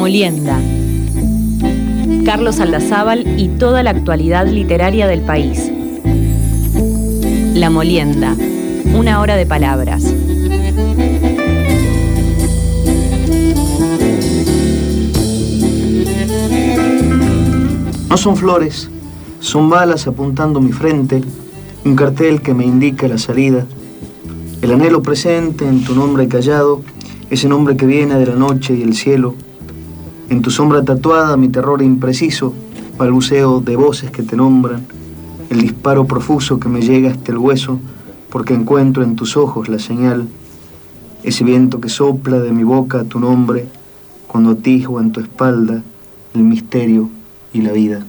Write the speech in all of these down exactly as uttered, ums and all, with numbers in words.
Molienda. Carlos Aldazábal y toda la actualidad literaria del país. La Molienda, una hora de palabras. No son flores, son balas apuntando mi frente, un cartel que me indica la salida, el anhelo presente en tu nombre callado, ese nombre que viene de la noche y el cielo, en tu sombra tatuada mi terror impreciso, balbuceo de voces que te nombran, el disparo profuso que me llega hasta el hueso, porque encuentro en tus ojos la señal, ese viento que sopla de mi boca tu nombre, cuando atisbo en tu espalda el misterio y la vida.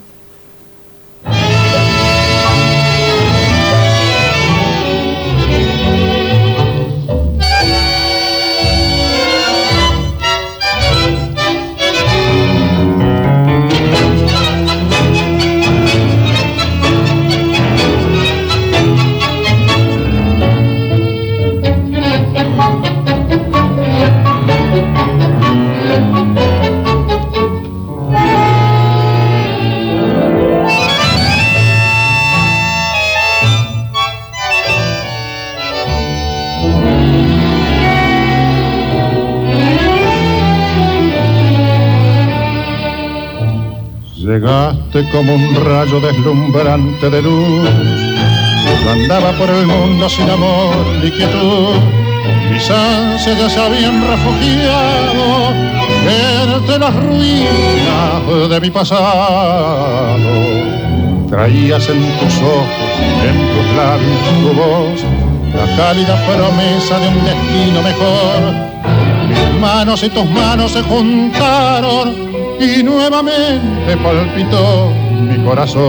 Llegaste como un rayo deslumbrante de luz. Yo andaba por el mundo sin amor ni quietud. Mis ansias ya se habían refugiado entre las ruinas de mi pasado. Traías en tus ojos, en tus labios, tu voz, la cálida promesa de un destino mejor. Mis manos y tus manos se juntaron y nuevamente palpitó mi corazón.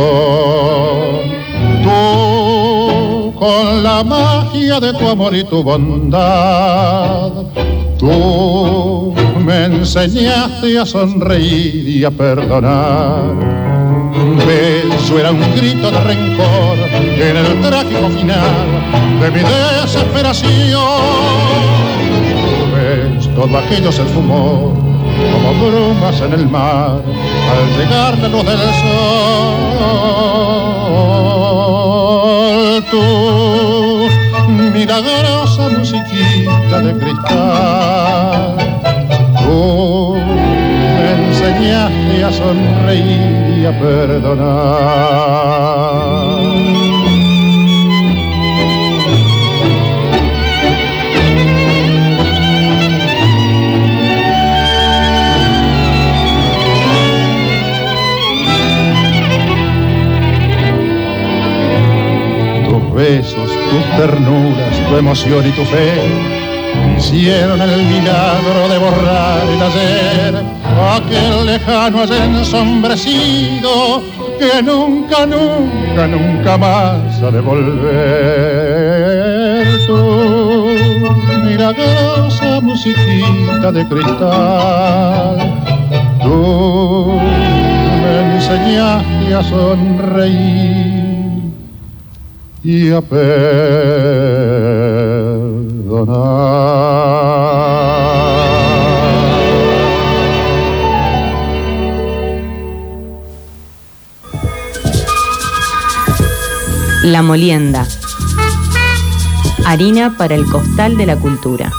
Tú, con la magia de tu amor y tu bondad, tú me enseñaste a sonreír y a perdonar. Un beso era un grito de rencor en el trágico final de mi desesperación. Tu vez, todo aquello se esfumó como brumas en el mar al llegar la luz del sol. Tu milagrosa musiquita de cristal, tú me enseñaste a sonreír y a perdonar. Besos, tus ternuras, tu emoción y tu fe hicieron el milagro de borrar el ayer, aquel lejano ayer ensombrecido que nunca, nunca, nunca más ha de volver. Tu milagrosa musiquita de cristal, tú me enseñaste a sonreír y a perdonar. La Molienda. Harina para el costal de la cultura.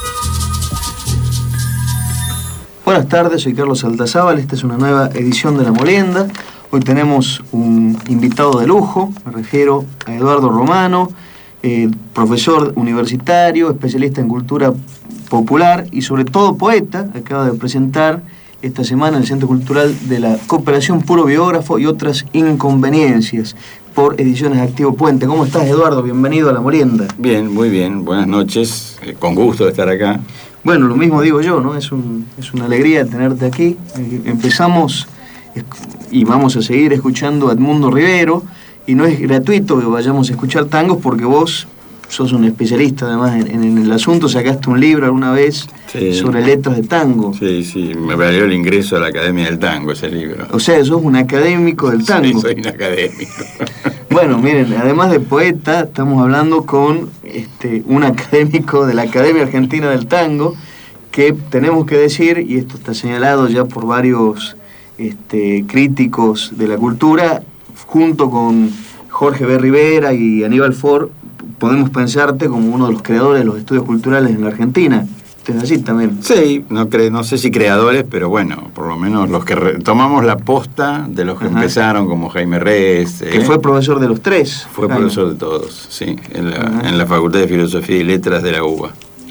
Buenas tardes, soy Carlos Aldazábal, esta es una nueva edición de La Molienda. Hoy tenemos un invitado de lujo, me refiero a Eduardo Romano, eh, profesor universitario, especialista en cultura popular y sobre todo poeta. Acaba de presentar esta semana en el Centro Cultural de la Cooperación Puro Biógrafo y otras inconveniencias por Ediciones Activo Puente. ¿Cómo estás, Eduardo? Bienvenido a La Molienda. Bien, muy bien, buenas noches, eh, con gusto de estar acá. Bueno, lo mismo digo yo, ¿no? Es, un, es una alegría tenerte aquí. Eh, empezamos y vamos a seguir escuchando a Edmundo Rivero, y no es gratuito que vayamos a escuchar tangos porque vos sos un especialista además en, en el asunto, sacaste un libro alguna vez sí. sobre letras de tango. Sí, sí, me valió el ingreso a la Academia del Tango ese libro. O sea, sos un académico del tango. Sí, soy un académico. Bueno, miren, además de poeta, estamos hablando con este, un académico de la Academia Argentina del Tango, que tenemos que decir, y esto está señalado ya por varios este, críticos de la cultura, junto con Jorge B. Rivera y Aníbal Ford, podemos pensarte como uno de los creadores de los estudios culturales en la Argentina. ¿Es así también? Sí, no, cre no sé si creadores, pero bueno, por lo menos los que tomamos la posta de los que Ajá. empezaron, como Jaime Reyes. Que eh, fue profesor de los tres. Fue Jaime. profesor de todos, sí, en la, en la Facultad de Filosofía y Letras de la U B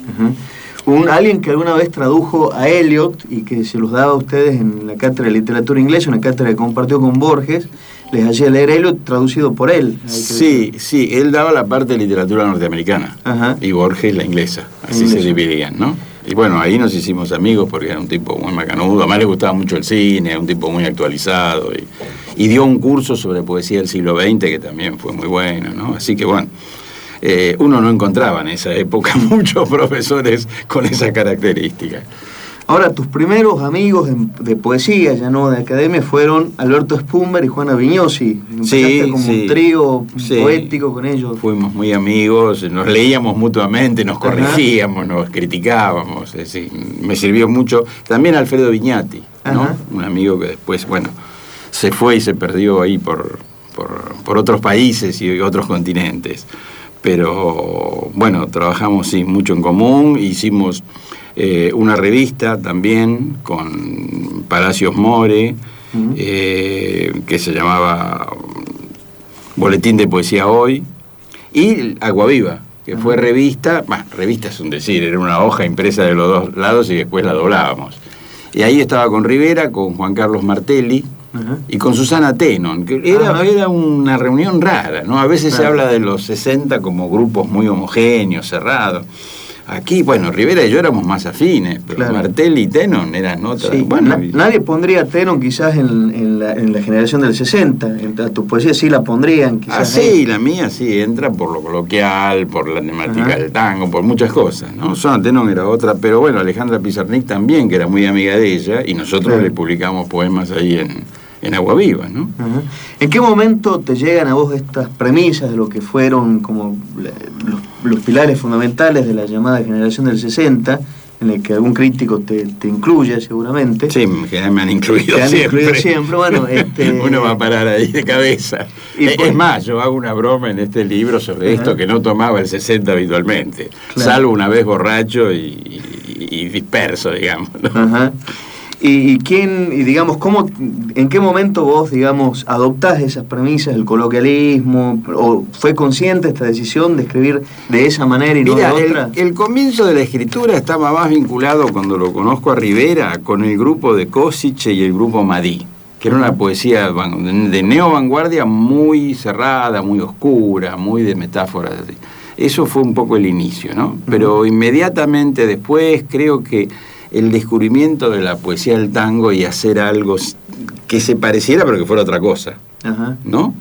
A. Un, alguien que alguna vez tradujo a Eliot y que se los daba a ustedes en la cátedra de literatura inglesa, una cátedra que compartió con Borges, les hacía leer Eliot traducido por él. Sí, sí, él daba la parte de literatura norteamericana Ajá. y Borges la inglesa, así Inglés. se dividían, ¿no? Y bueno, ahí nos hicimos amigos porque era un tipo muy macanudo, además le gustaba mucho el cine, era un tipo muy actualizado y, y dio un curso sobre poesía del siglo veinte que también fue muy bueno, ¿no? Así que bueno, eh, uno no encontraba en esa época muchos profesores con esa característica. Ahora, tus primeros amigos de, de poesía, ya no de academia, fueron Alberto Spumber y Juana Viñosi. Empezaste sí, como sí, un trío sí, poético con ellos. Fuimos muy amigos, nos leíamos mutuamente, nos corregíamos, Ajá. nos criticábamos. Es decir, me sirvió mucho. También Alfredo Viñati, ¿no? Un amigo que después, bueno, se fue y se perdió ahí por, por, por otros países y otros continentes. Pero, bueno, trabajamos sí, mucho en común, hicimos... Eh, una revista también con Palacios More, uh-huh. eh, que se llamaba Boletín de Poesía Hoy, y Agua Viva, que uh-huh. fue revista, bah, revista es un decir, era una hoja impresa de los dos lados y después la doblábamos. Y ahí estaba con Rivera, con Juan Carlos Martelli, uh-huh. y con Susana Tenon, que era, uh-huh. era una reunión rara, ¿no? A veces uh-huh. se habla de los sesenta como grupos muy homogéneos, cerrados. Aquí, bueno, Rivera y yo éramos más afines, pero claro. Martelli y Tenon eran otras. Sí, bueno, na nadie pondría a Tenon quizás en, en, la, en la generación del sesenta. En tu poesía sí la pondrían quizás. Ah, sí, la mía sí entra por lo coloquial, por la temática Ajá. del tango, por muchas cosas, ¿no? Susana Tenon era otra, pero bueno, Alejandra Pizarnik también, que era muy amiga de ella, y nosotros claro. le publicamos poemas ahí en, en Agua Viva, ¿no? Ajá. ¿En qué momento te llegan a vos estas premisas de lo que fueron como los, los pilares fundamentales de la llamada generación del sesenta, en el que algún crítico te, te incluye seguramente? Sí, que me han incluido te han siempre. Incluido siempre. Bueno, este... Uno va a parar ahí de cabeza. Y es, pues... es más, yo hago una broma en este libro sobre Ajá. esto, que no tomaba el sesenta habitualmente, claro. salvo una vez borracho y, y, y disperso, digamos, ¿no? Ajá. ¿Y, y quién, y digamos, cómo, en qué momento vos, digamos, adoptás esas premisas del coloquialismo? ¿O fue consciente esta decisión de escribir de esa manera y Mira, no de otra? El, el comienzo de la escritura estaba más vinculado, cuando lo conozco a Rivera, con el grupo de Košice y el grupo Madí, que era una poesía de neo-vanguardia muy cerrada, muy oscura, muy de metáforas. Eso fue un poco el inicio, ¿no? Pero inmediatamente después creo que el descubrimiento de la poesía del tango y hacer algo que se pareciera pero que fuera otra cosa, Ajá. ¿no?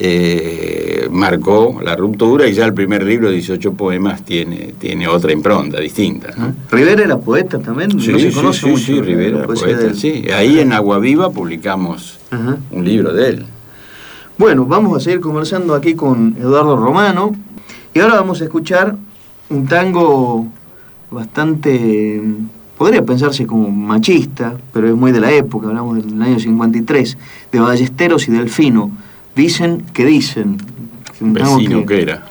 Eh, marcó la ruptura, y ya el primer libro de dieciocho poemas tiene, tiene otra impronta distinta, ¿no? ¿Rivera era poeta también? Sí, no se sí, conoce sí, mucho sí, Rivera era poeta, sí. Ahí en Agua Viva publicamos Ajá. un libro de él. Bueno, vamos a seguir conversando aquí con Eduardo Romano, y ahora vamos a escuchar un tango bastante... podría pensarse como machista, pero es muy de la época, hablamos del año cincuenta y tres, de Ballesteros y Delfino. Dicen que dicen. Vecino que, que era.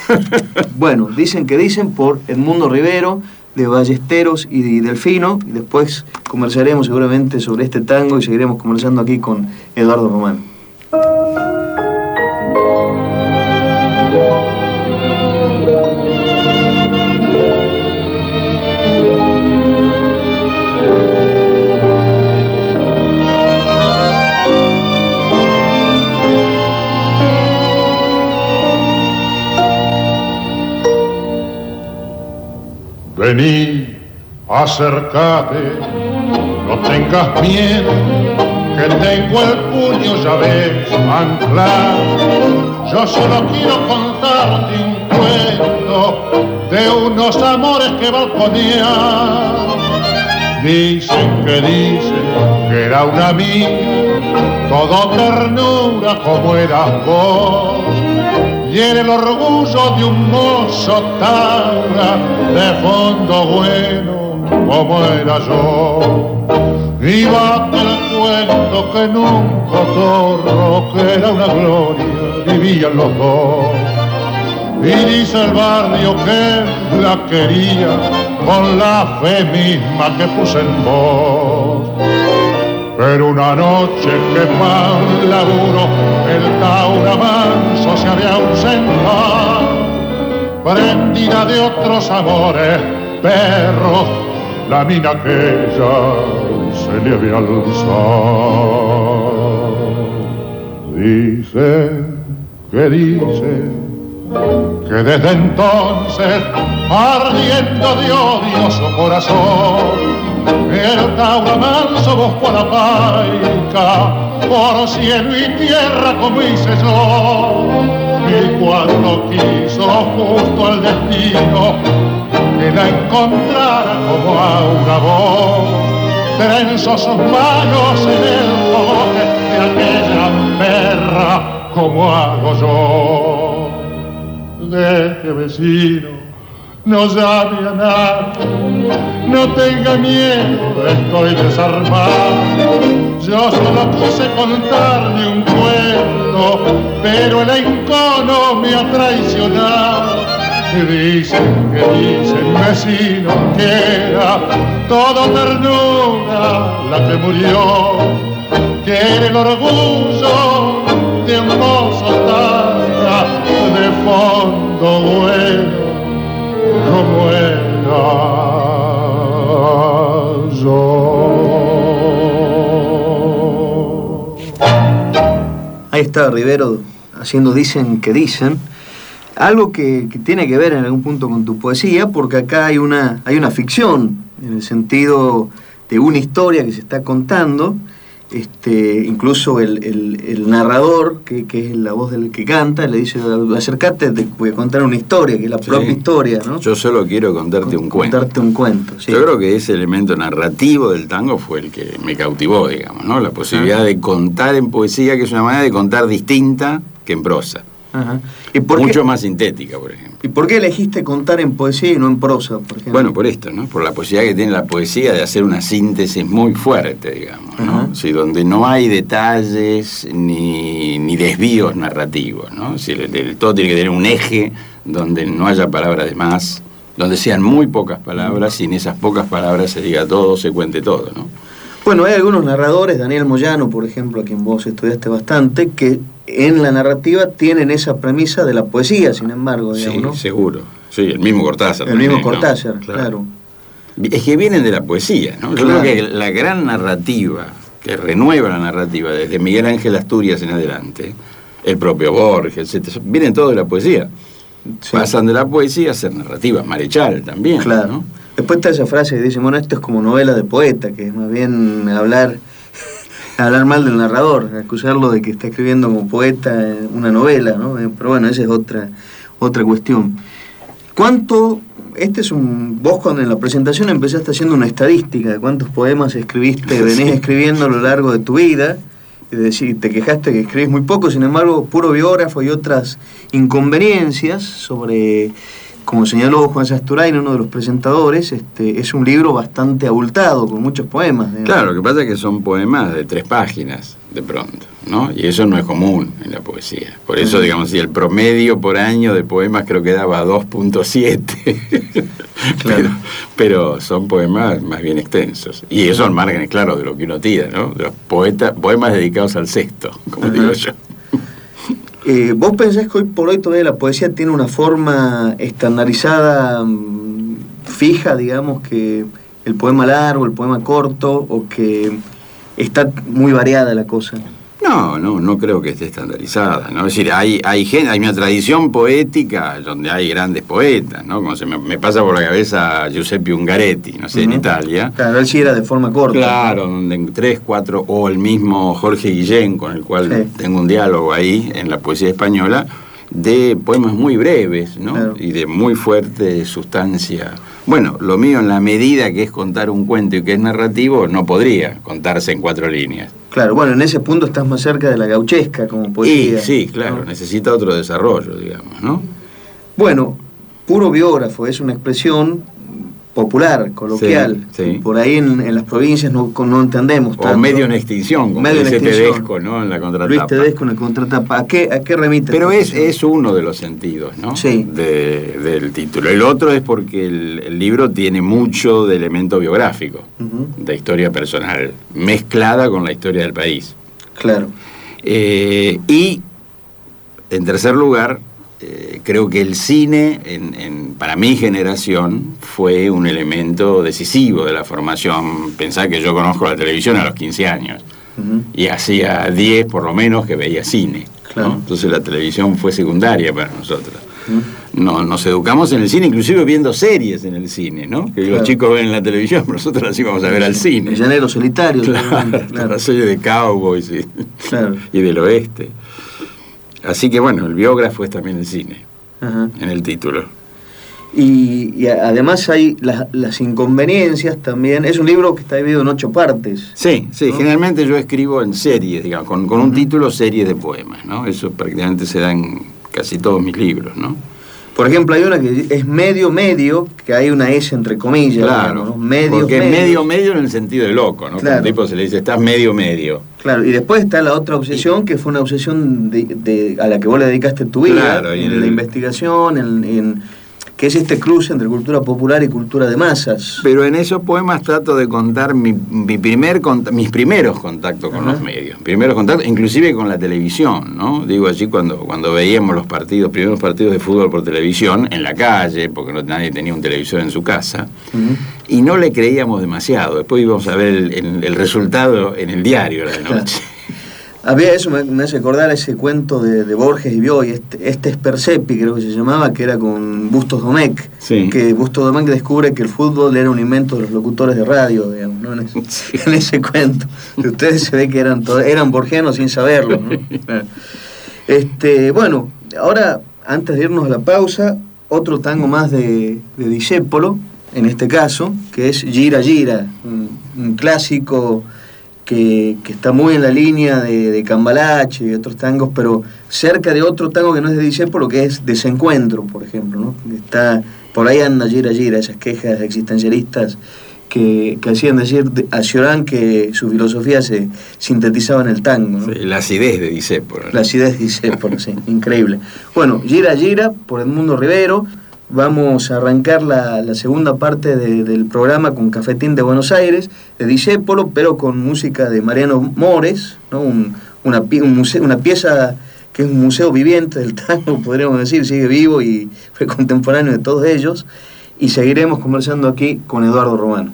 Bueno, dicen que dicen por Edmundo Rivero, de Ballesteros y Delfino, y después conversaremos seguramente sobre este tango y seguiremos conversando aquí con Eduardo Romano. Vení, acércate, no tengas miedo, que tengo el puño, ya ves, anclado. Yo solo quiero contarte un cuento de unos amores que balconean. Dicen que dicen que era una amiga, todo ternura como eras vos. Y era el orgullo de un mozo tanga de fondo bueno como era yo. Iba el cuento que en un cotorro, que era una gloria, vivían los dos. Y dice el barrio que la quería con la fe misma que puse en vos. Pero una noche que mal laburo, el Taura manso se había ausentado, prendida de otros amores, perros, la mina aquella se le había alzado. Dice que dice que desde entonces, ardiendo de odio su corazón, el Taura manso buscó a la paica por cielo y tierra como hice yo. Y cuando quiso justo el destino que la encontrara como a una voz, trenzó sus manos en el boque de aquella perra como hago yo. Deje, vecino, no llame a nadie, no tenga miedo, estoy desarmado. Yo solo quise contarle un cuento, pero el encono me ha traicionado. Dicen que dicen, vecino, que era todo ternura la que murió, que era el orgullo de un mozo tanta de fondo bueno como era yo. Ahí está Rivero haciendo Dicen que dicen, algo que, que tiene que ver en algún punto con tu poesía, porque acá hay una, hay una ficción, en el sentido de una historia que se está contando. Este, incluso el, el, el narrador, que, que es la voz del que canta, le dice: acércate, te voy a contar una historia, que es la sí. propia historia, ¿no? Yo solo quiero contarte Con, un cuento. Contarte un cuento, sí. Yo creo que ese elemento narrativo del tango fue el que me cautivó, digamos, ¿no? La posibilidad ah. de contar en poesía, que es una manera de contar distinta que en prosa. Ajá. ¿Y por Mucho qué, más sintética, por ejemplo. ¿Y por qué elegiste contar en poesía y no en prosa, por ejemplo? Bueno, por esto, ¿no? Por la posibilidad que tiene la poesía de hacer una síntesis muy fuerte, digamos, ¿no? Sí, donde no hay detalles ni, ni desvíos narrativos, ¿no? Sí, el, el, todo tiene que tener un eje donde no haya palabras de más, donde sean muy pocas palabras y en esas pocas palabras se diga todo, se cuente todo, ¿no? Bueno, hay algunos narradores, Daniel Moyano, por ejemplo, a quien vos estudiaste bastante, que en la narrativa tienen esa premisa de la poesía, sin embargo, digamos, sí, ¿no? seguro. Sí, el mismo Cortázar. El también, mismo Cortázar, ¿no? claro. claro. Es que vienen de la poesía, ¿no? Yo claro. creo que la gran narrativa, que renueva la narrativa desde Miguel Ángel Asturias en adelante, el propio Borges, etcétera, vienen todos de la poesía. Sí. Pasan de la poesía a ser narrativa. Marechal también, claro. ¿no? Después está esa frase que dice: bueno, esto es como novela de poeta, que es más bien hablar hablar mal del narrador, acusarlo de que está escribiendo como poeta una novela, ¿no? Pero bueno, esa es otra otra cuestión. ¿Cuánto, este es un, vos cuando en la presentación empezaste haciendo una estadística de cuántos poemas escribiste, venís sí. escribiendo a lo largo de tu vida, y decir, te quejaste que escribís muy poco, sin embargo, puro biógrafo y otras inconveniencias sobre... Como señaló Juan Sasturain, uno de los presentadores, este, es un libro bastante abultado, con muchos poemas. Digamos. Claro, lo que pasa es que son poemas de tres páginas, de pronto, ¿no? Y eso no es común en la poesía. Por eso, uh-huh. digamos, si el promedio por año de poemas creo que daba dos punto siete. Claro. pero, pero son poemas más bien extensos. Y eso al margen, claro, de lo que uno tira, ¿no? De los poetas, poemas dedicados al sexto, como uh-huh. digo yo. Eh, ¿Vos pensás que hoy por hoy todavía la poesía tiene una forma estandarizada, mmm, fija, digamos, que el poema largo, el poema corto, o que está muy variada la cosa? No, no, no creo que esté estandarizada, ¿no? Es decir, hay, hay, hay una tradición poética donde hay grandes poetas, ¿no? Como se me, me pasa por la cabeza Giuseppe Ungaretti, no sé, uh-huh. en Italia. Claro, él sí era de forma corta. Claro, donde en tres, cuatro, o el mismo Jorge Guillén, con el cual sí. tengo un diálogo ahí en la poesía española, de poemas muy breves, ¿no? Claro. Y de muy fuerte sustancia. Bueno, lo mío en la medida que es contar un cuento y que es narrativo, no podría contarse en cuatro líneas. Claro, bueno, en ese punto estás más cerca de la gauchesca como poesía. Y, sí, claro, ¿no? Necesita otro desarrollo, digamos, ¿no? Bueno, puro biógrafo es una expresión popular, coloquial. Sí, sí. Por ahí en, en las provincias no, no entendemos o tanto. medio en extinción, como medio dice en extinción. Tedesco, ¿no? En la contratapa. Luis Tedesco en la contratapa. ¿A qué, a qué remite? Pero es, es uno de los sentidos, ¿no? Sí. De, del título. El otro es porque el, el libro tiene mucho de elemento biográfico, uh-huh. de historia personal, mezclada con la historia del país. Claro. Eh, y, en tercer lugar, eh, creo que el cine, en, en, para mi generación, fue un elemento decisivo de la formación. Pensá que yo conozco la televisión a los quince años, uh-huh. y hacía diez por lo menos que veía cine. Claro. ¿No? Entonces la televisión fue secundaria para nosotros. Uh-huh. No, nos educamos en el cine, inclusive viendo series en el cine, ¿no? Que claro. los chicos ven en la televisión, pero nosotros las íbamos a ver al cine. El Llanero Solitario. Claro, claro. La serie de cowboys y, claro. y del oeste. Así que bueno, el biógrafo es también el cine, uh-huh. en el título. Y, y además hay las, las inconveniencias también. Es un libro que está dividido en ocho partes. Sí, sí, ¿no? Generalmente yo escribo en series, digamos, con, con un uh-huh. título, series de poemas, ¿no? Eso prácticamente se da en casi todos mis libros, ¿no? Por ejemplo, hay una que es medio medio, que hay una S entre comillas. Claro, digamos, ¿no? Medio porque medio. medio medio en el sentido de loco, ¿no? Claro. Como tipo se le dice, estás medio medio. Claro, y después está la otra obsesión, que fue una obsesión de, de, a la que vos le dedicaste tu vida, claro, y en el... la investigación, en, en que es este cruce entre cultura popular y cultura de masas. Pero en esos poemas trato de contar mi, mi primer cont- mis primeros contactos con uh-huh. los medios, primeros contactos, inclusive con la televisión, ¿no? Digo allí cuando, cuando veíamos los partidos, primeros partidos de fútbol por televisión, en la calle, porque no, nadie tenía un televisor en su casa, uh-huh. y no le creíamos demasiado. Después íbamos a ver el, el, el resultado en el diario a la noche. Claro. Había eso, me, me hace acordar ese cuento de, de Borges y Bioy, este, este es Persepi, creo que se llamaba, que era con Bustos Domecq, sí. que Bustos Domecq descubre que el fútbol era un invento de los locutores de radio, digamos, ¿no? En ese, sí. en ese cuento. Y ustedes se ve que eran todo, eran borgianos sin saberlo, ¿no? Este, bueno, ahora, antes de irnos a la pausa, otro tango más de, de Discépolo, en este caso, que es Gira Gira, un, un clásico... Que, que está muy en la línea de, de Cambalache y otros tangos, pero cerca de otro tango que no es de Discépolo, que es Desencuentro, por ejemplo, ¿no? Está, por ahí anda Gira Gira, esas quejas existencialistas que, que hacían decir a Cioran que su filosofía se sintetizaba en el tango, ¿no? Sí, la acidez de Discépolo, ¿no? La acidez de Discépolo, sí, increíble. Bueno, Gira Gira, por Edmundo Rivero. Vamos a arrancar la, la segunda parte de, del programa con Cafetín de Buenos Aires, de Discépolo, pero con música de Mariano Mores, ¿no? un, una, un museo, una pieza que es un museo viviente del tango, podríamos decir, sigue vivo y fue contemporáneo de todos ellos, y seguiremos conversando aquí con Eduardo Romano.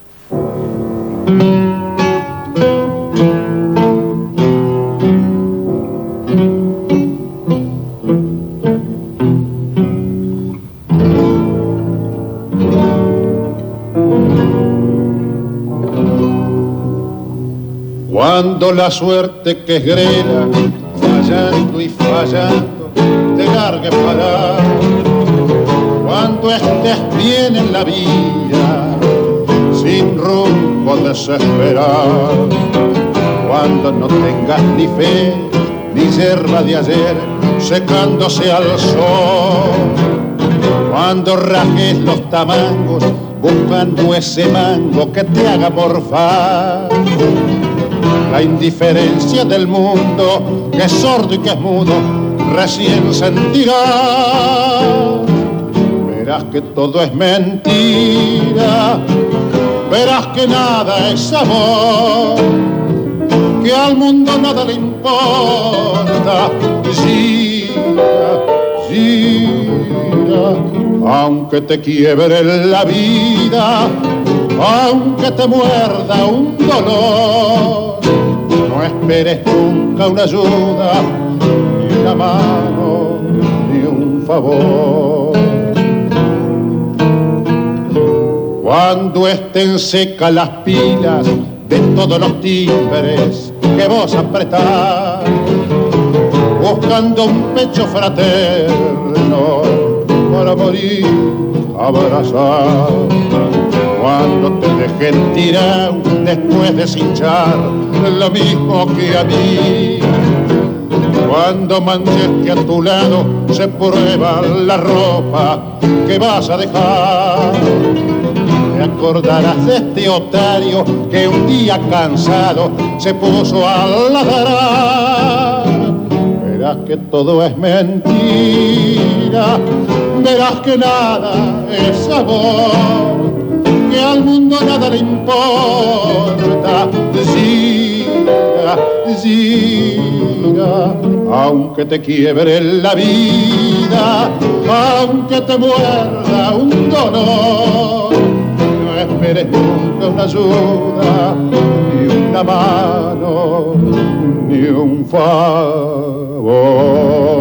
Cuando la suerte que es grela, fallando y fallando, te largue para. Cuando estés bien en la vida, sin rumbo desesperado. Cuando no tengas ni fe, ni yerba de ayer, secándose al sol. Cuando rajes los tamangos, buscando ese mango que te haga morfar. La indiferencia del mundo, que es sordo y que es mudo, recién sentirás. Verás que todo es mentira, verás que nada es amor, que al mundo nada le importa. Gira, gira, aunque te quiebre la vida, aunque te muerda un dolor, no esperes nunca una ayuda, ni una mano, ni un favor. Cuando estén secas las pilas de todos los timbres que vos apretás, buscando un pecho fraterno para morir abrazado. Cuando te dejen tirado después de cinchar lo mismo que a mí, cuando manches que a tu lado se prueba la ropa que vas a dejar, acordarás de este otario que un día cansado se puso a ladrar. Verás que todo es mentira, verás que nada es amor, que al mundo nada le importa. Siga, siga, aunque te quiebre la vida, aunque te muerda un dolor, no esperes nunca una ayuda, ni una mano, ni un favor.